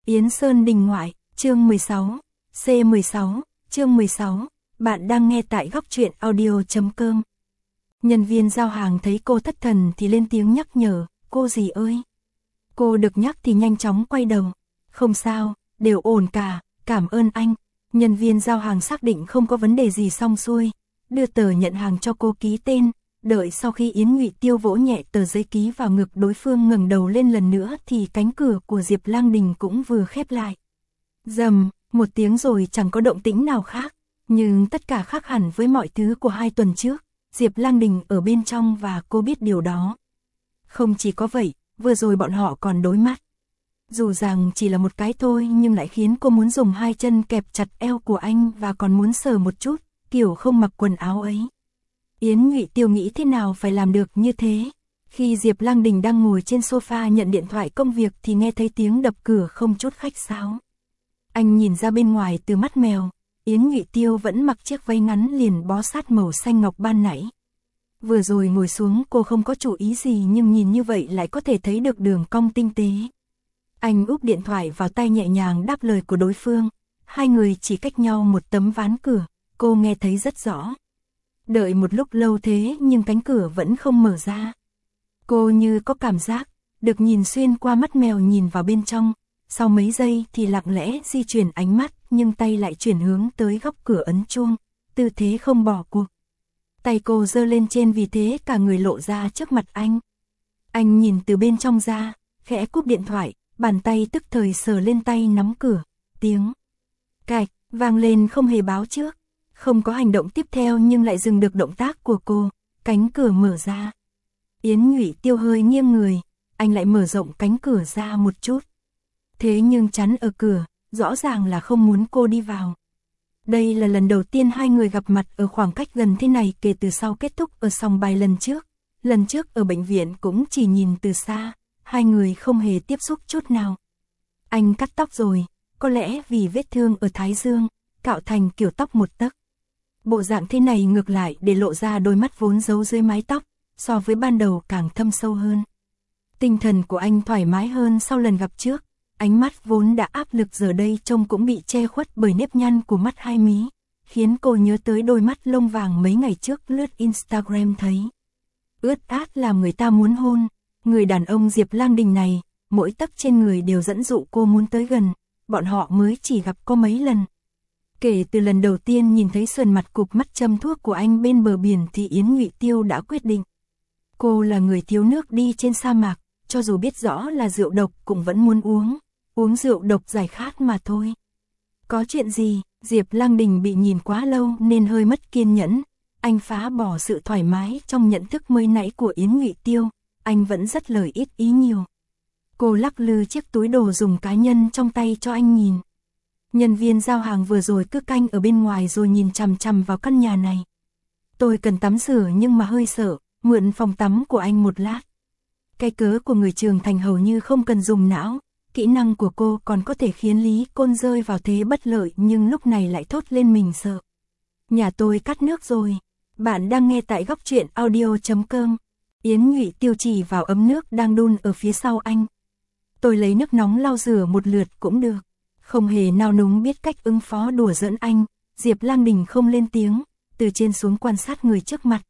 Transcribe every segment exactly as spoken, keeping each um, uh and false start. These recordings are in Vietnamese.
Yến Sơn đình ngoại, chương mười sáu, C mười sáu, chương mười sáu, bạn đang nghe tại góc truyện audio.com. Nhân viên giao hàng thấy cô thất thần thì lên tiếng nhắc nhở, cô dì ơi. Cô được nhắc thì nhanh chóng quay đầu, không sao, đều ổn cả, cảm ơn anh. Nhân viên giao hàng xác định không có vấn đề gì xong xuôi, đưa tờ nhận hàng cho cô ký tên. Đợi sau khi Yến Ngụy Tiêu vỗ nhẹ tờ giấy ký vào ngực đối phương ngẩng đầu lên lần nữa thì cánh cửa của Diệp Lang Đình cũng vừa khép lại. Rầm, một tiếng rồi chẳng có động tĩnh nào khác, nhưng tất cả khác hẳn với mọi thứ của hai tuần trước. Diệp Lang Đình ở bên trong và cô biết điều đó. Không chỉ có vậy, vừa rồi bọn họ còn đối mắt. Dù rằng chỉ là một cái thôi nhưng lại khiến cô muốn dùng hai chân kẹp chặt eo của anh và còn muốn sờ một chút, kiểu không mặc quần áo ấy. Yến Ngụy Tiêu nghĩ thế nào phải làm được như thế. Khi Diệp Lang Đình đang ngồi trên sofa nhận điện thoại công việc thì nghe thấy tiếng đập cửa không chút khách sáo. Anh nhìn ra bên ngoài từ mắt mèo, Yến Ngụy Tiêu vẫn mặc chiếc váy ngắn liền bó sát màu xanh ngọc ban nãy. Vừa rồi ngồi xuống cô không có chủ ý gì nhưng nhìn như vậy lại có thể thấy được đường cong tinh tế. Anh úp điện thoại vào tay nhẹ nhàng đáp lời của đối phương. Hai người chỉ cách nhau một tấm ván cửa, cô nghe thấy rất rõ. Đợi một lúc lâu thế nhưng cánh cửa vẫn không mở ra. Cô như có cảm giác, được nhìn xuyên qua mắt mèo nhìn vào bên trong. Sau mấy giây thì lặng lẽ di chuyển ánh mắt nhưng tay lại chuyển hướng tới góc cửa ấn chuông, tư thế không bỏ cuộc. Tay cô giơ lên trên vì thế cả người lộ ra trước mặt anh. Anh nhìn từ bên trong ra, khẽ cúp điện thoại, bàn tay tức thời sờ lên tay nắm cửa, tiếng cạch vang lên không hề báo trước. Không có hành động tiếp theo nhưng lại dừng được động tác của cô, cánh cửa mở ra. Yến Ngụy Tiêu hơi nghiêng người, anh lại mở rộng cánh cửa ra một chút. Thế nhưng chắn ở cửa, rõ ràng là không muốn cô đi vào. Đây là lần đầu tiên hai người gặp mặt ở khoảng cách gần thế này kể từ sau kết thúc ở sòng bài lần trước. Lần trước ở bệnh viện cũng chỉ nhìn từ xa, hai người không hề tiếp xúc chút nào. Anh cắt tóc rồi, có lẽ vì vết thương ở thái dương, cạo thành kiểu tóc một tấc. Bộ dạng thế này ngược lại để lộ ra đôi mắt vốn giấu dưới mái tóc, so với ban đầu càng thâm sâu hơn. Tinh thần của anh thoải mái hơn sau lần gặp trước, ánh mắt vốn đã áp lực giờ đây trông cũng bị che khuất bởi nếp nhăn của mắt hai mí, khiến cô nhớ tới đôi mắt lông vàng mấy ngày trước lướt Instagram thấy. Ướt át làm người ta muốn hôn, người đàn ông Diệp Lang Đình này, mỗi tấc trên người đều dẫn dụ cô muốn tới gần, bọn họ mới chỉ gặp có mấy lần. Kể từ lần đầu tiên nhìn thấy sườn mặt cụp mắt châm thuốc của anh bên bờ biển thì Yến Ngụy Tiêu đã quyết định. Cô là người thiếu nước đi trên sa mạc, cho dù biết rõ là rượu độc cũng vẫn muốn uống, uống rượu độc giải khát mà thôi. Có chuyện gì? Diệp Lang Đình bị nhìn quá lâu nên hơi mất kiên nhẫn, anh phá bỏ sự thoải mái trong nhận thức mới nãy của Yến Ngụy Tiêu, anh vẫn rất lời ít ý nhiều. Cô lắc lư chiếc túi đồ dùng cá nhân trong tay cho anh nhìn. Nhân viên giao hàng vừa rồi cứ canh ở bên ngoài rồi nhìn chằm chằm vào căn nhà này. Tôi cần tắm rửa nhưng mà hơi sợ, mượn phòng tắm của anh một lát. Cái cớ của người trưởng thành hầu như không cần dùng não, kỹ năng của cô còn có thể khiến Lý Côn rơi vào thế bất lợi nhưng lúc này lại thốt lên mình sợ. Nhà tôi cắt nước rồi, bạn đang nghe tại góc truyện audio.com. Yến Ngụy Tiêu chỉ vào ấm nước đang đun ở phía sau anh. Tôi lấy nước nóng lau rửa một lượt cũng được. Không hề nao núng biết cách ứng phó đùa giỡn anh, Diệp Lang Đình không lên tiếng, từ trên xuống quan sát người trước mặt.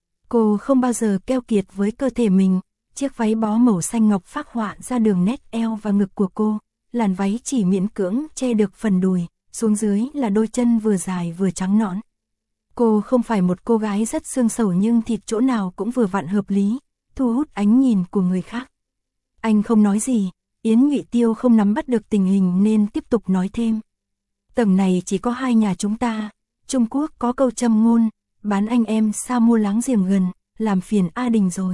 Cô không bao giờ keo kiệt với cơ thể mình, chiếc váy bó màu xanh ngọc phác họa ra đường nét eo và ngực của cô, làn váy chỉ miễn cưỡng che được phần đùi, xuống dưới là đôi chân vừa dài vừa trắng nõn. Cô không phải một cô gái rất xương sầu nhưng thịt chỗ nào cũng vừa vặn hợp lý, thu hút ánh nhìn của người khác. Anh không nói gì. Yến Ngụy Tiêu không nắm bắt được tình hình nên tiếp tục nói thêm. Tầng này chỉ có hai nhà chúng ta, Trung Quốc có câu châm ngôn, bán anh em xa mua láng giềng gần, làm phiền A Đình rồi.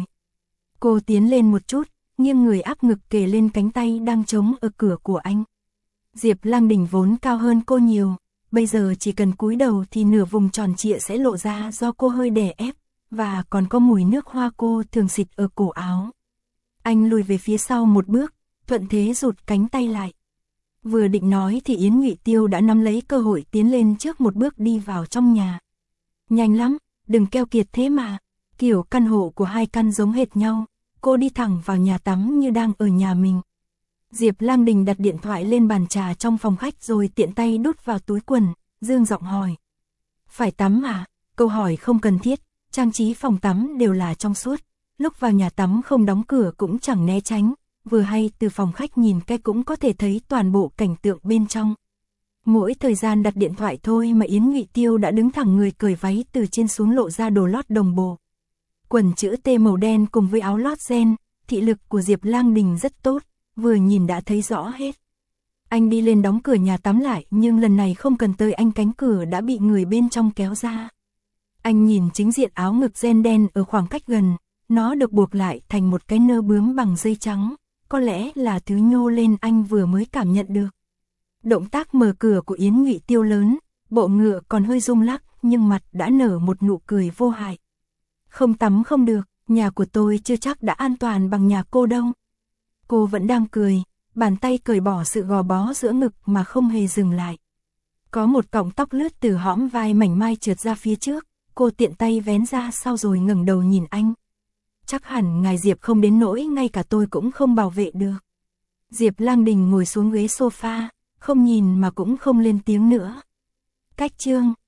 Cô tiến lên một chút, nghiêng người áp ngực kề lên cánh tay đang trống ở cửa của anh. Diệp Lang Đình vốn cao hơn cô nhiều, bây giờ chỉ cần cúi đầu thì nửa vùng tròn trịa sẽ lộ ra do cô hơi đè ép, và còn có mùi nước hoa cô thường xịt ở cổ áo. Anh lùi về phía sau một bước, thuận thế rụt cánh tay lại. Vừa định nói thì Yến Ngụy Tiêu đã nắm lấy cơ hội tiến lên trước một bước đi vào trong nhà. Nhanh lắm, đừng keo kiệt thế mà. Kiểu căn hộ của hai căn giống hệt nhau, cô đi thẳng vào nhà tắm như đang ở nhà mình. Diệp Lang Đình đặt điện thoại lên bàn trà trong phòng khách rồi tiện tay đút vào túi quần, dương giọng hỏi. Phải tắm à? Câu hỏi không cần thiết, trang trí phòng tắm đều là trong suốt. Lúc vào nhà tắm không đóng cửa cũng chẳng né tránh, vừa hay từ phòng khách nhìn cái cũng có thể thấy toàn bộ cảnh tượng bên trong. Mỗi thời gian đặt điện thoại thôi mà Yến Ngụy Tiêu đã đứng thẳng người cởi váy từ trên xuống lộ ra đồ lót đồng bộ. Quần chữ T màu đen cùng với áo lót ren, thị lực của Diệp Lang Đình rất tốt, vừa nhìn đã thấy rõ hết. Anh đi lên đóng cửa nhà tắm lại nhưng lần này không cần tới anh cánh cửa đã bị người bên trong kéo ra. Anh nhìn chính diện áo ngực ren đen ở khoảng cách gần, nó được buộc lại thành một cái nơ bướm bằng dây trắng, có lẽ là thứ nhô lên anh vừa mới cảm nhận được. Động tác mở cửa của Yến Ngụy Tiêu lớn, bộ ngựa còn hơi rung lắc nhưng mặt đã nở một nụ cười vô hại. Không tắm không được, nhà của tôi chưa chắc đã an toàn bằng nhà cô đâu. Cô vẫn đang cười, bàn tay cởi bỏ sự gò bó giữa ngực mà không hề dừng lại. Có một cọng tóc lướt từ hõm vai mảnh mai trượt ra phía trước, cô tiện tay vén ra sau rồi ngẩng đầu nhìn anh. Chắc hẳn ngài Diệp không đến nỗi ngay cả tôi cũng không bảo vệ được. Diệp Lang Đình ngồi xuống ghế sofa, không nhìn mà cũng không lên tiếng nữa. Cách chương